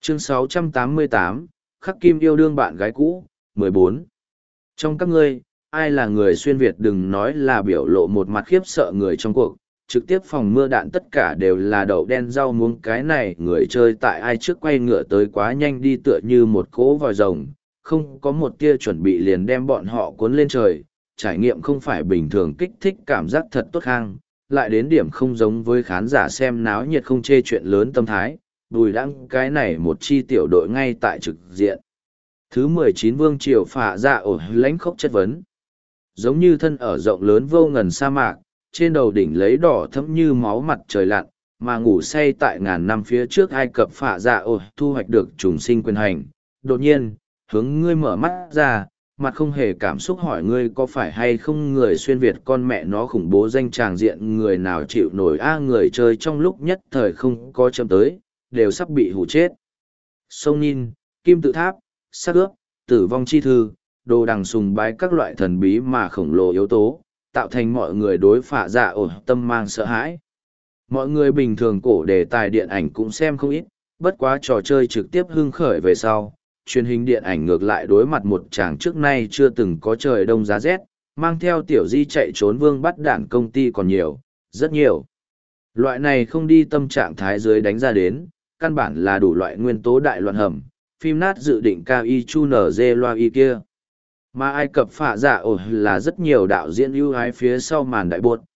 Chương 688, Khắc Kim yêu đương bạn gái cũ, 14. Trong các ngươi, ai là người xuyên Việt đừng nói là biểu lộ một mặt khiếp sợ người trong cuộc, trực tiếp phòng mưa đạn tất cả đều là đậu đen rau muống cái này người chơi tại ai trước quay ngựa tới quá nhanh đi tựa như một cỗ vòi rồng, không có một tia chuẩn bị liền đem bọn họ cuốn lên trời, trải nghiệm không phải bình thường kích thích cảm giác thật tốt hang, lại đến điểm không giống với khán giả xem náo nhiệt không chê chuyện lớn tâm thái, Bùi Đăng cái này một chi tiểu đội ngay tại trực diện. Thứ 19 Vương Triều phả ra ổ lãnh khốc chất vấn. Giống như thân ở rộng lớn vô ngần sa mạc, trên đầu đỉnh lấy đỏ thẫm như máu mặt trời lặn, mà ngủ say tại ngàn năm phía trước Ai Cập phả ra ổ thu hoạch được trùng sinh quyền hành. Đột nhiên, hướng ngươi mở mắt ra, mặt không hề cảm xúc hỏi ngươi có phải hay không người xuyên Việt con mẹ nó khủng bố danh tràng diện người nào chịu nổi người chơi trong lúc nhất thời không có châm tới, đều sắp bị hủ chết. Sông Ninh, Kim Tự Tháp, Sắc ướp, Tử vong chi thư, đồ đằng sùng bái các loại thần bí mà khổng lồ yếu tố, tạo thành mọi người đối phả dạ ổ tâm mang sợ hãi. Mọi người bình thường cổ đề tài điện ảnh cũng xem không ít, bất quá trò chơi trực tiếp hưng khởi về sau, truyền hình điện ảnh ngược lại đối mặt một chàng trước nay chưa từng có trời đông giá rét, mang theo tiểu di chạy trốn vương bắt đạn công ty còn nhiều, rất nhiều. Loại này không đi tâm trạng thái dưới đánh ra đến, căn bản là đủ loại nguyên tố đại loạn hầm, phim nát dự định cao y chu nở dê loa y kia. Mà Ai Cập phả dạ ổ là rất nhiều đạo diễn ưu ái phía sau màn đại bột,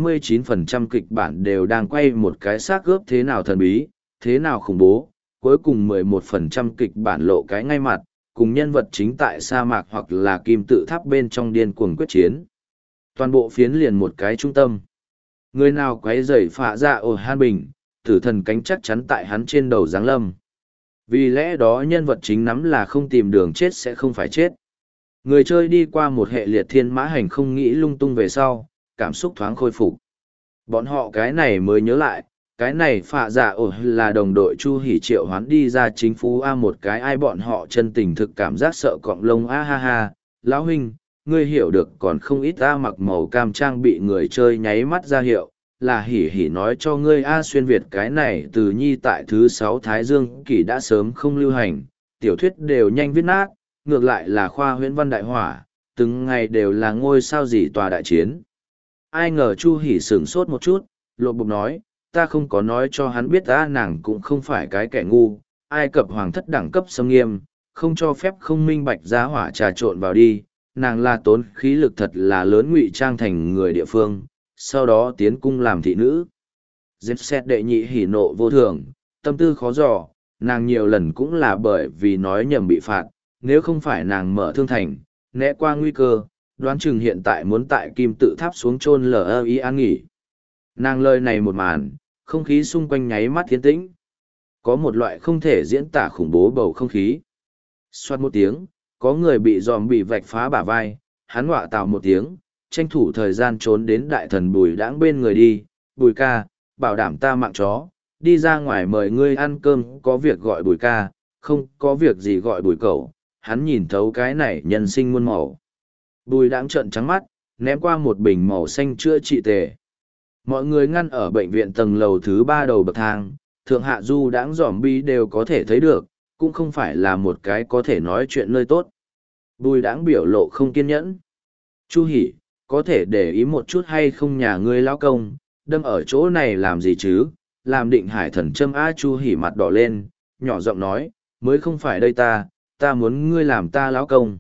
89% kịch bản đều đang quay một cái xác ướp thế nào thần bí, thế nào khủng bố, cuối cùng 11% kịch bản lộ cái ngay mặt, cùng nhân vật chính tại sa mạc hoặc là kim tự tháp bên trong điên cuồng quyết chiến. Toàn bộ phiến liền một cái trung tâm. Người nào quấy rầy phả dạ ổ han bình, tử thần cánh chắc chắn tại hắn trên đầu giáng lâm. Vì lẽ đó nhân vật chính nắm là không tìm đường chết sẽ không phải chết. Người chơi đi qua một hệ liệt thiên mã hành không nghĩ lung tung về sau, cảm xúc thoáng khôi phục. Bọn họ cái này mới nhớ lại, cái này phạ giả ổ là đồng đội Chu Hỉ triệu hoán đi ra chính phủ A một cái ai bọn họ chân tình thực cảm giác sợ cọng lông a ha ha. Lão huynh, ngươi hiểu được còn không ít A mặc màu cam trang bị người chơi nháy mắt ra hiệu, là hỉ hỉ nói cho ngươi A xuyên Việt cái này từ nhi tại thứ 6 Thái Dương kỷ đã sớm không lưu hành, tiểu thuyết đều nhanh viết nát, ngược lại là khoa huyễn văn đại hỏa, từng ngày đều là ngôi sao gì tòa đại chiến. Ai ngờ Chu Hỉ sửng sốt một chút, lộ bục nói, ta không có nói cho hắn biết nàng cũng không phải cái kẻ ngu, Ai Cập hoàng thất đẳng cấp xâm nghiêm, không cho phép không minh bạch giá hỏa trà trộn vào đi, nàng là tốn khí lực thật là lớn ngụy trang thành người địa phương, sau đó tiến cung làm thị nữ. Dếp xét đệ nhị hỉ nộ vô thường, tâm tư khó dò, nàng nhiều lần cũng là bởi vì nói nhầm bị phạt, nếu không phải nàng mở thương thành, né qua nguy cơ, đoán chừng hiện tại muốn tại kim tự tháp xuống chôn LI an nghỉ. Nàng lời này một màn, không khí xung quanh nháy mắt thiên tĩnh. Có một loại không thể diễn tả khủng bố bầu không khí. Xoát một tiếng, có người bị dòm bị vạch phá bả vai, hắn họa tào một tiếng, tranh thủ thời gian trốn đến đại thần Bùi Đãng bên người đi. Bùi ca, bảo đảm ta mạng chó, đi ra ngoài mời ngươi ăn cơm, có việc gọi Bùi ca, không có việc gì gọi Bùi cậu. Hắn nhìn thấu cái này nhân sinh muôn màu. Bùi Đãng trợn trắng mắt, ném qua một bình màu xanh chữa trị tề. Mọi người ngăn ở bệnh viện tầng lầu thứ 3 đầu bậc thang, thượng hạ du Đãng dòm bi đều có thể thấy được, cũng không phải là một cái có thể nói chuyện nơi tốt. Bùi Đãng biểu lộ không kiên nhẫn. Chu Hỉ, có thể để ý một chút hay không nhà ngươi lão công, đâm ở chỗ này làm gì chứ, làm Định Hải thần châm a. Chu Hỉ mặt đỏ lên, nhỏ giọng nói, mới không phải đây ta muốn ngươi làm ta lão công.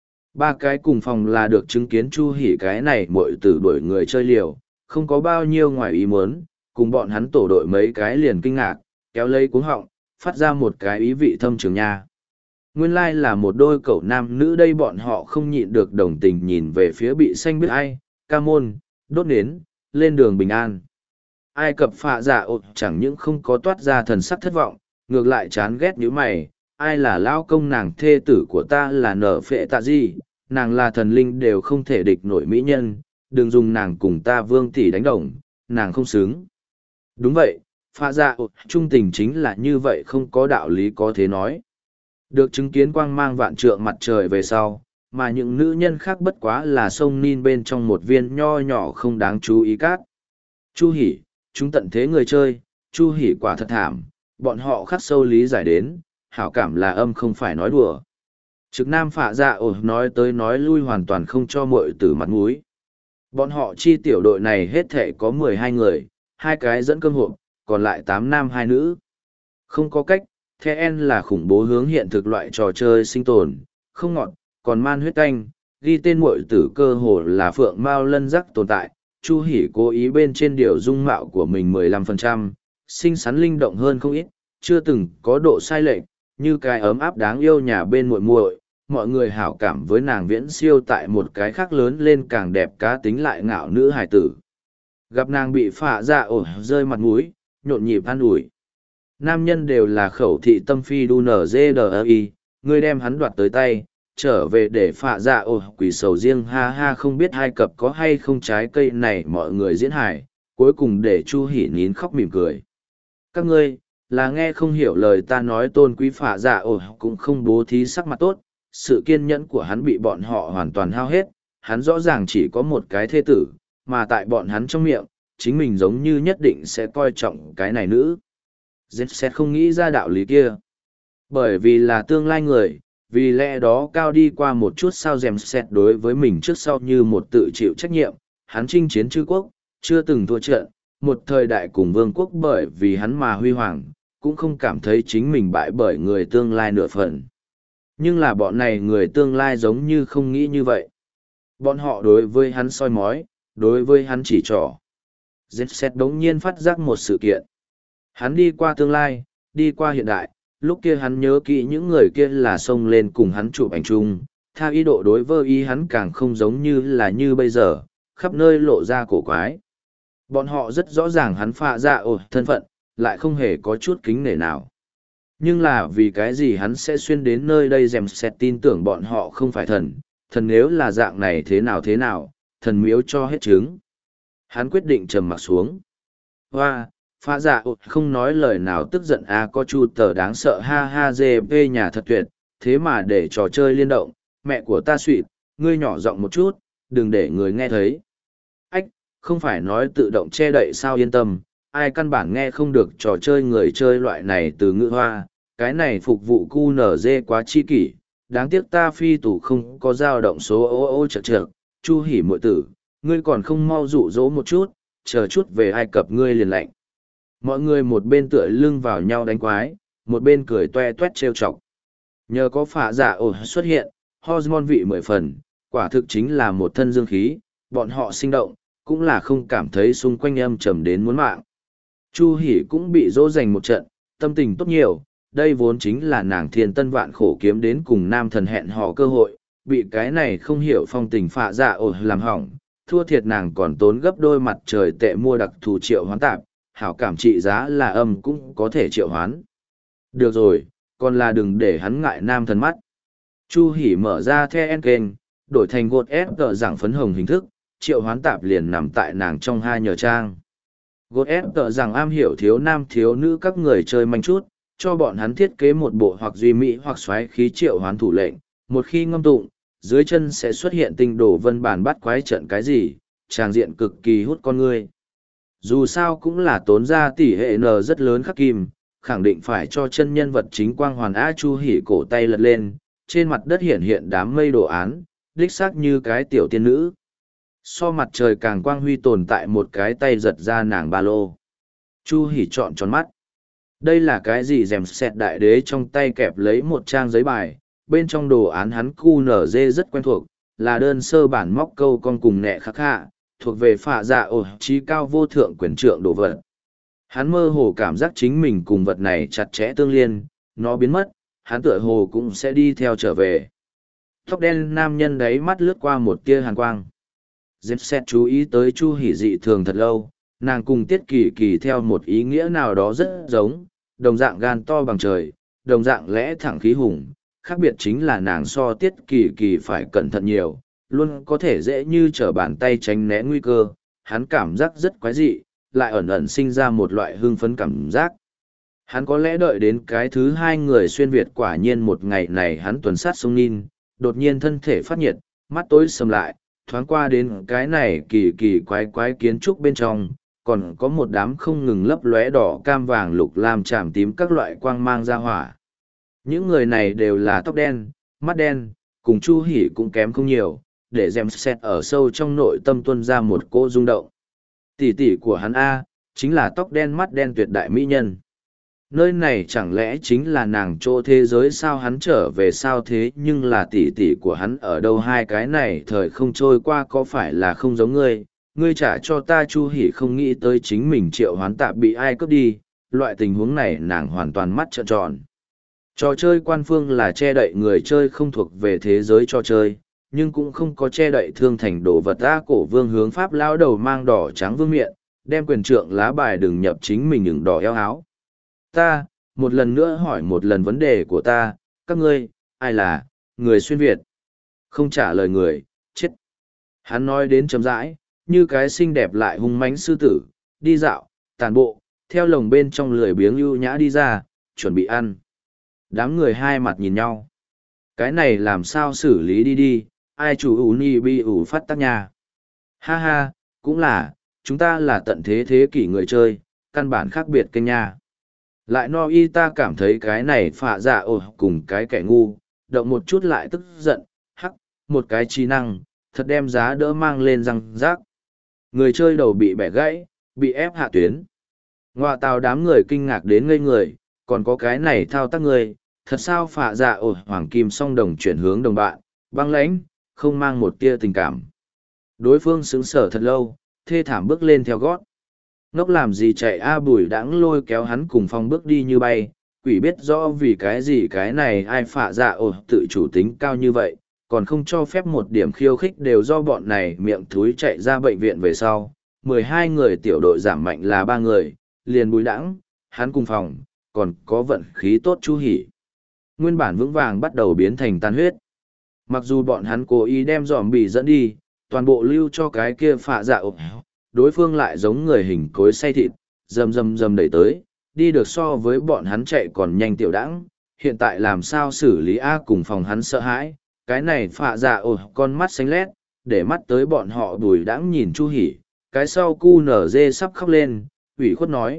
Ba cái cùng phòng là được chứng kiến Chu Hỉ cái này muội tử đuổi người chơi liều, không có bao nhiêu ngoài ý muốn, cùng bọn hắn tổ đội mấy cái liền kinh ngạc, kéo lấy cuống họng, phát ra một cái ý vị thâm trường nha. Nguyên lai là một đôi cậu nam nữ đây bọn họ không nhịn được đồng tình nhìn về phía bị xanh biết ai, ca môn, đốt nến, lên đường bình an. Ai Cập phạ giả ột chẳng những không có toát ra thần sắc thất vọng, ngược lại chán ghét như mày, ai là lão công nàng thê tử của ta là nở phệ tạ gì, nàng là thần linh đều không thể địch nổi mỹ nhân, đừng dùng nàng cùng ta vương tỷ đánh đồng, nàng không xứng. Đúng vậy, phạ giả ột trung tình chính là như vậy không có đạo lý có thể nói. Được chứng kiến quang mang vạn trượng mặt trời về sau, mà những nữ nhân khác bất quá là sông Nin bên trong một viên nho nhỏ không đáng chú ý cát. Chu Hỉ, chúng tận thế người chơi, Chu Hỉ quả thật thảm, bọn họ khắc sâu lý giải đến, hảo cảm là âm không phải nói đùa. Trực nam phạ dạ ổ nói tới nói lui hoàn toàn không cho muội tử mặt mũi. Bọn họ chi tiểu đội này hết thể có 12 người, 2 cái dẫn cơm hộp, còn lại 8 nam 2 nữ. Không có cách, The N là khủng bố hướng hiện thực loại trò chơi sinh tồn, không ngọt, còn man huyết canh, ghi tên muội tử cơ hồ là phượng mao lân rắc tồn tại. Chu Hỉ cố ý bên trên điều dung mạo của mình 15%, xinh xắn linh động hơn không ít, chưa từng có độ sai lệch, như cái ấm áp đáng yêu nhà bên muội muội, mọi người hảo cảm với nàng viễn siêu tại một cái khác lớn lên càng đẹp cá tính lại ngạo nữ hài tử. Gặp nàng bị phạ dạ ổ rơi mặt mũi, nhộn nhịp an ủi. Nam nhân đều là khẩu thị tâm phi đu nở dê đờ y, ngươi đem hắn đoạt tới tay, trở về để phạ dạ ổ quỷ sầu riêng ha ha không biết hai cặp có hay không trái cây này mọi người diễn hài, cuối cùng để Chu Hỉ nín khóc mỉm cười. Các ngươi, là nghe không hiểu lời ta nói tôn quý phạ dạ ổ cũng không bố thí sắc mặt tốt, sự kiên nhẫn của hắn bị bọn họ hoàn toàn hao hết, hắn rõ ràng chỉ có một cái thê tử, mà tại bọn hắn trong miệng, chính mình giống như nhất định sẽ coi trọng cái này nữ. Dết sẽ không nghĩ ra đạo lý kia. Bởi vì là tương lai người, vì lẽ đó cao đi qua một chút sao dèm xét đối với mình trước sau như một tự chịu trách nhiệm, hắn chinh chiến chư quốc, chưa từng thua trận, một thời đại cùng vương quốc bởi vì hắn mà huy hoàng, cũng không cảm thấy chính mình bại bởi người tương lai nửa phần. Nhưng là bọn này người tương lai giống như không nghĩ như vậy. Bọn họ đối với hắn soi mói, đối với hắn chỉ trỏ. Zset đống nhiên phát giác một sự kiện. Hắn đi qua tương lai, đi qua hiện đại, lúc kia hắn nhớ kỹ những người kia là xông lên cùng hắn chụp ảnh chung, tha ý độ đối với ý hắn càng không giống như là như bây giờ, khắp nơi lộ ra cổ quái. Bọn họ rất rõ ràng hắn phạ dạ ổ thân phận, lại không hề có chút kính nể nào. Nhưng là vì cái gì hắn sẽ xuyên đến nơi đây dèm xét tin tưởng bọn họ không phải thần, thần nếu là dạng này thế nào, thần miếu cho hết trứng. Hắn quyết định trầm mặc xuống. Hoa, phạ dạ không nói lời nào tức giận có chu tờ đáng sợ ha ha gp nhà thật tuyệt, thế mà để trò chơi liên động, mẹ của ta suỵt, ngươi nhỏ giọng một chút, đừng để người nghe thấy. Ách, không phải nói tự động che đậy sao yên tâm, ai căn bản nghe không được trò chơi người chơi loại này từ ngữ hoa, cái này phục vụ QNZ quá chi kỷ, đáng tiếc ta phi tủ không có dao động số ô chật chật, Chu Hỉ muội tử, ngươi còn không mau dụ dỗ một chút, chờ chút về Ai Cập ngươi liền lạnh. Mọi người một bên tựa lưng vào nhau đánh quái, một bên cười toe toét trêu chọc. Nhờ có phạ dạ ổ xuất hiện, hormone vị 10 phần, quả thực chính là một thân dương khí, bọn họ sinh động, cũng là không cảm thấy xung quanh âm trầm đến muốn mạng. Chu Hỉ cũng bị dỗ dành một trận, tâm tình tốt nhiều, đây vốn chính là nàng thiên tân vạn khổ kiếm đến cùng nam thần hẹn hò cơ hội, bị cái này không hiểu phong tình phạ dạ ổ làm hỏng, thua thiệt nàng còn tốn gấp đôi mặt trời tệ mua đặc thù triệu hoán tạp, hảo cảm trị giá là âm cũng có thể triệu hoán. Được rồi, còn là đừng để hắn ngại nam thần mắt. Chu Hỉ mở ra the kênh, đổi thành gột ép tờ giảng phấn hồng hình thức, triệu hoán tạp liền nằm tại nàng trong hai nhờ trang. Gột ép tờ rằng am hiểu thiếu nam thiếu nữ các người chơi manh chút, cho bọn hắn thiết kế một bộ hoặc duy mỹ hoặc xoáy khí triệu hoán thủ lệnh, một khi ngâm tụng, dưới chân sẽ xuất hiện tinh đồ vân bản bắt quái trận cái gì, tràng diện cực kỳ hút con người. Dù sao cũng là tốn ra tỷ hệ N rất lớn khắc kim, khẳng định phải cho chân nhân vật chính quang hoàn Chu Hỉ cổ tay lật lên, trên mặt đất hiện hiện đám mây đồ án, đích xác như cái tiểu tiên nữ. So mặt trời càng quang huy tồn tại một cái tay giật ra nàng ba lô. Chu Hỉ trọn tròn mắt. Đây là cái gì dèm xẹt đại đế trong tay kẹp lấy một trang giấy bài, bên trong đồ án hắn QNZ rất quen thuộc, là đơn sơ bản móc câu con cùng nẹ khắc hạ, thuộc về phạ dạ ổ trí cao vô thượng quyền trượng đồ vật. Hắn mơ hồ cảm giác chính mình cùng vật này chặt chẽ tương liên, nó biến mất, hắn tựa hồ cũng sẽ đi theo trở về. Tóc đen nam nhân đấy mắt lướt qua một tia hàn quang. Dẹp xét chú ý tới Chu Hỉ dị thường thật lâu, nàng cùng Tiết Kỳ Kỳ theo một ý nghĩa nào đó rất giống, đồng dạng gan to bằng trời, đồng dạng lẽ thẳng khí hùng, khác biệt chính là nàng so Tiết Kỳ Kỳ phải cẩn thận nhiều, luôn có thể dễ như trở bàn tay tránh né nguy cơ, hắn cảm giác rất quái dị, lại ẩn ẩn sinh ra một loại hưng phấn cảm giác. Hắn có lẽ đợi đến cái thứ hai người xuyên Việt quả nhiên một ngày này hắn tuần sát sông Nin, đột nhiên thân thể phát nhiệt, mắt tối sầm lại, thoáng qua đến cái này kỳ kỳ quái quái kiến trúc bên trong, còn có một đám không ngừng lấp lóe đỏ cam vàng lục lam chạm tím các loại quang mang ra hỏa. Những người này đều là tóc đen, mắt đen, cùng Chu Hỉ cũng kém không nhiều, để dèm xét ở sâu trong nội tâm tuân ra một cô rung động. Tỷ tỷ của hắn A, chính là tóc đen mắt đen tuyệt đại mỹ nhân. Nơi này chẳng lẽ chính là nàng chỗ thế giới sao, hắn trở về sao thế, nhưng là tỷ tỷ của hắn ở đâu, hai cái này thời không trôi qua có phải là không giống ngươi trả cho ta. Chu Hỉ không nghĩ tới chính mình triệu hoán tạp bị ai cướp đi, loại tình huống này nàng hoàn toàn mắt trợn tròn. Trò chơi quan phương là che đậy người chơi không thuộc về thế giới trò chơi, nhưng cũng không có che đậy thương thành đồ vật. Ta cổ vương hướng pháp lão đầu mang đỏ trắng vương miện, đem quyền trượng lá bài đừng nhập chính mình những đỏ eo áo. Ta, một lần nữa hỏi một lần vấn đề của ta, các ngươi, ai là, người xuyên Việt? Không trả lời người, chết. Hắn nói đến chấm rãi, như cái xinh đẹp lại hung mãnh sư tử, đi dạo, tàn bộ, theo lồng bên trong lười biếng ưu nhã đi ra, chuẩn bị ăn. Đám người hai mặt nhìn nhau. Cái này làm sao xử lý đi, ai chủ ủ ni bi ủ phát tác nhà. Ha ha, cũng là, chúng ta là tận thế thế kỷ người chơi, căn bản khác biệt kênh nha. Lại no y ta cảm thấy cái này phạ dạ ồ cùng cái kẻ ngu, động một chút lại tức giận, hắc, một cái trí năng, thật đem giá đỡ mang lên răng rác. Người chơi đầu bị bẻ gãy, bị ép hạ tuyến. Ngoạ tào đám người kinh ngạc đến ngây người, còn có cái này thao tác người, thật sao phạ dạ ồ hoàng kim song đồng chuyển hướng đồng bạn, băng lãnh, không mang một tia tình cảm. Đối phương sững sờ thật lâu, thê thảm bước lên theo gót. Ngốc làm gì chạy a, Bùi Đãng lôi kéo hắn cùng Phong bước đi như bay, quỷ biết rõ vì cái gì cái này ai phạ dạ ồ tự chủ tính cao như vậy, còn không cho phép một điểm khiêu khích, đều do bọn này miệng thúi chạy ra bệnh viện về sau. 12 người tiểu đội giảm mạnh là 3 người, liền Bùi Đãng, hắn cùng Phong, còn có vận khí tốt Chu Hỉ. Nguyên bản vững vàng bắt đầu biến thành tan huyết. Mặc dù bọn hắn cố ý đem dòm bị dẫn đi, toàn bộ lưu cho cái kia phạ dạ ồ, đối phương lại giống người hình cối xay thịt, rầm đẩy tới, đi được so với bọn hắn chạy còn nhanh. Tiểu Đãng, hiện tại làm sao xử lý a, cùng Phòng hắn sợ hãi, cái này phạ dạ ồ con mắt xanh lét, để mắt tới bọn họ. Bùi Đãng nhìn Chu Hỉ, cái sau cu nở dê sắp khóc lên, ủy khuất nói,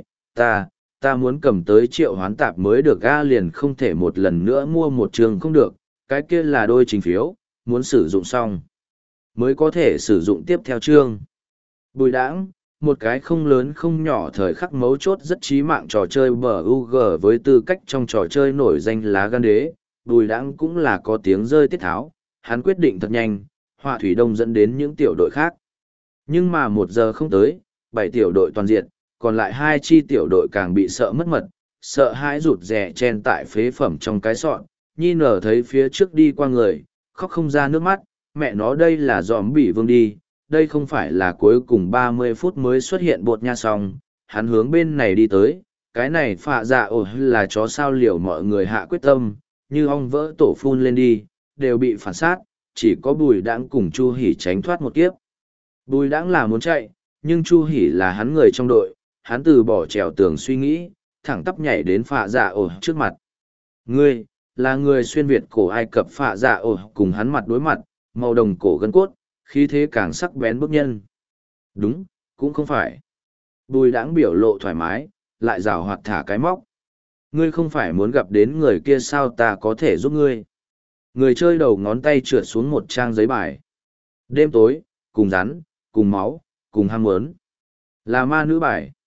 ta muốn cầm tới triệu hoán tạp mới được a, liền không thể một lần nữa mua một trường không được, cái kia là đôi trình phiếu, muốn sử dụng xong mới có thể sử dụng tiếp theo chương. Bùi Đãng, một cái không lớn không nhỏ thời khắc mấu chốt rất chí mạng trò chơi BUG, với tư cách trong trò chơi nổi danh lá gan đế, Bùi Đãng cũng là có tiếng rơi tiết tháo, hắn quyết định thật nhanh, Họa Thủy Đông dẫn đến những tiểu đội khác. Nhưng mà 1 giờ không tới, 7 tiểu đội toàn diện, còn lại 2 chi tiểu đội càng bị sợ mất mật, sợ hãi rụt rè chen tại phế phẩm trong cái sọn, Nhi nở thấy phía trước đi qua người, khóc không ra nước mắt, mẹ nó đây là giòm bỉ vương đi, đây không phải là cuối cùng 30 phút mới xuất hiện bột nha. Xong, hắn hướng bên này đi tới, cái này phạ dạ ồ là chó sao liều, mọi người hạ quyết tâm, như ong vỡ tổ phun lên đi, đều bị phản sát, chỉ có Bùi Đãng cùng Chu Hỉ tránh thoát một kiếp. Bùi Đãng là muốn chạy, nhưng Chu Hỉ là hắn người trong đội, hắn từ bỏ trèo tường suy nghĩ, thẳng tắp nhảy đến phạ dạ ồ trước mặt. Ngươi, là người xuyên Việt cổ Ai Cập. Phạ dạ ồ cùng hắn mặt đối mặt, màu đồng cổ gân cốt, khí thế càng sắc bén bức nhân. Đúng, cũng không phải. Bùi Đãng biểu lộ thoải mái, lại rào hoạt thả cái móc. Ngươi không phải muốn gặp đến người kia sao, ta có thể giúp ngươi. Người chơi đầu ngón tay trượt xuống một trang giấy bài. Đêm tối, cùng rắn, cùng máu, cùng ham muốn. Là ma nữ bài.